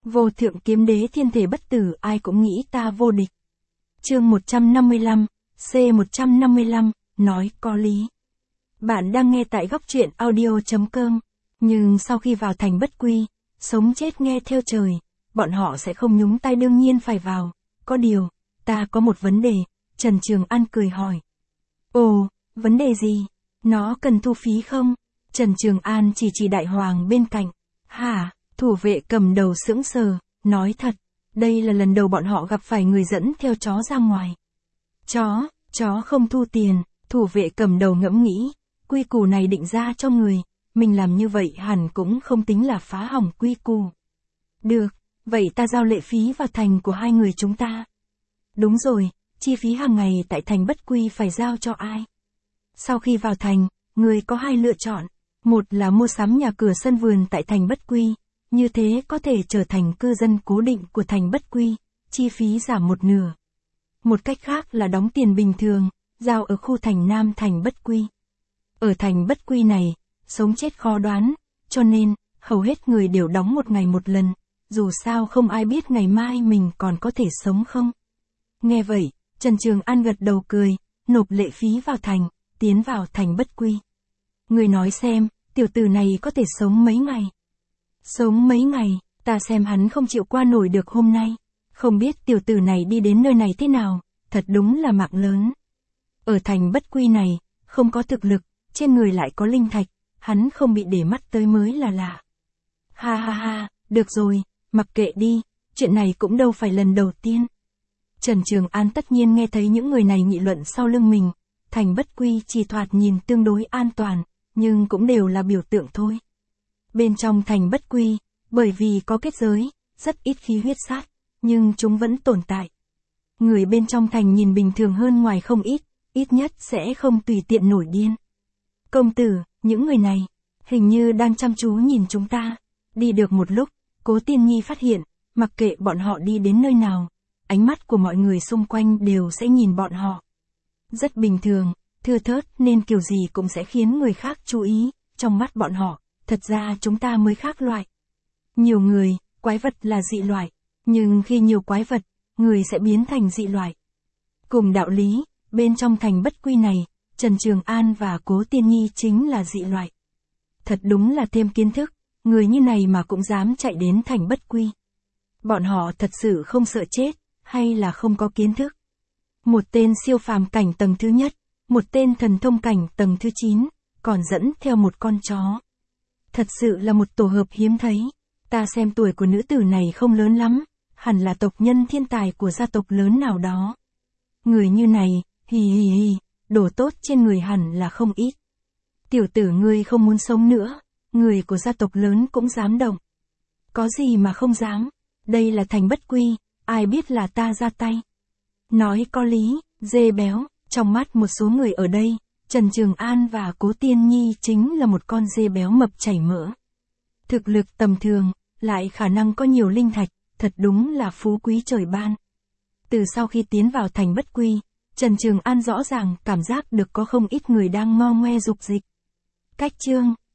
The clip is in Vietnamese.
Vô thượng kiếm đế thiên thể bất tử, ai cũng nghĩ ta vô địch. Chương 155, C155, nói có lý. Bạn đang nghe tại góc truyện audio.com. Nhưng sau khi vào thành bất quy, sống chết nghe theo trời, bọn họ sẽ không nhúng tay, đương nhiên phải vào. Có điều, ta có một vấn đề, Trần Trường An cười hỏi. Ồ, vấn đề gì? Nó cần thu phí không? Trần Trường An chỉ đại hoàng bên cạnh. Hả? Thủ vệ cầm đầu sững sờ, nói thật, đây là lần đầu bọn họ gặp phải người dẫn theo chó ra ngoài. Chó không thu tiền, thủ vệ cầm đầu ngẫm nghĩ, quy củ này định ra cho người, mình làm như vậy hẳn cũng không tính là phá hỏng quy củ. Được, vậy ta giao lệ phí vào thành của hai người chúng ta. Đúng rồi, chi phí hàng ngày tại thành bất quy phải giao cho ai? Sau khi vào thành, người có hai lựa chọn, một là mua sắm nhà cửa sân vườn tại thành bất quy. Như thế có thể trở thành cư dân cố định của thành bất quy, chi phí giảm một nửa. Một cách khác là đóng tiền bình thường, giao ở khu thành Nam thành bất quy. Ở thành bất quy này, sống chết khó đoán, cho nên, hầu hết người đều đóng một ngày một lần, dù sao không ai biết ngày mai mình còn có thể sống không. Nghe vậy, Trần Trường An gật đầu cười, nộp lệ phí vào thành, tiến vào thành bất quy. Người nói xem, tiểu tử này có thể sống mấy ngày? Sống mấy ngày, ta xem hắn không chịu qua nổi được hôm nay. Không biết tiểu tử này đi đến nơi này thế nào, thật đúng là mạng lớn. Ở thành bất quy này, không có thực lực, trên người lại có linh thạch, hắn không bị để mắt tới mới là lạ. Ha ha ha, được rồi, mặc kệ đi, chuyện này cũng đâu phải lần đầu tiên. Trần Trường An tất nhiên nghe thấy những người này nghị luận sau lưng mình, thành bất quy chỉ thoạt nhìn tương đối an toàn, nhưng cũng đều là biểu tượng thôi. Bên trong thành bất quy, bởi vì có kết giới, rất ít khí huyết sát, nhưng chúng vẫn tồn tại. Người bên trong thành nhìn bình thường hơn ngoài không ít nhất sẽ không tùy tiện nổi điên. Công tử, những người này, hình như đang chăm chú nhìn chúng ta. Đi được một lúc, Cố Tiên Nhi phát hiện, mặc kệ bọn họ đi đến nơi nào, ánh mắt của mọi người xung quanh đều sẽ nhìn bọn họ. Rất bình thường, thưa thớt nên kiểu gì cũng sẽ khiến người khác chú ý, trong mắt bọn họ. Thật ra chúng ta mới khác loại. Nhiều người, quái vật là dị loại, nhưng khi nhiều quái vật, người sẽ biến thành dị loại. Cùng đạo lý, bên trong thành bất quy này, Trần Trường An và Cố Tiên Nhi chính là dị loại. Thật đúng là thêm kiến thức, người như này mà cũng dám chạy đến thành bất quy. Bọn họ thật sự không sợ chết, hay là không có kiến thức. Một tên siêu phàm cảnh tầng thứ nhất, một tên thần thông cảnh tầng thứ 9, còn dẫn theo một con chó. Thật sự là một tổ hợp hiếm thấy. Ta xem tuổi của nữ tử này không lớn lắm, hẳn là tộc nhân thiên tài của gia tộc lớn nào đó. Người như này, đồ tốt trên người hẳn là không ít. Tiểu tử ngươi không muốn sống nữa, người của gia tộc lớn cũng dám động. Có gì mà không dám, đây là thành bất quy, ai biết là ta ra tay. Nói có lý, dê béo, trong mắt một số người ở đây, Trần Trường An và Cố Tiên Nhi chính là một con dê béo mập chảy mỡ. Thực lực tầm thường, lại khả năng có nhiều linh thạch, thật đúng là phú quý trời ban. Từ sau khi tiến vào thành bất quy, Trần Trường An rõ ràng cảm giác được có không ít người đang ngo ngoe dục dịch. Cách chương,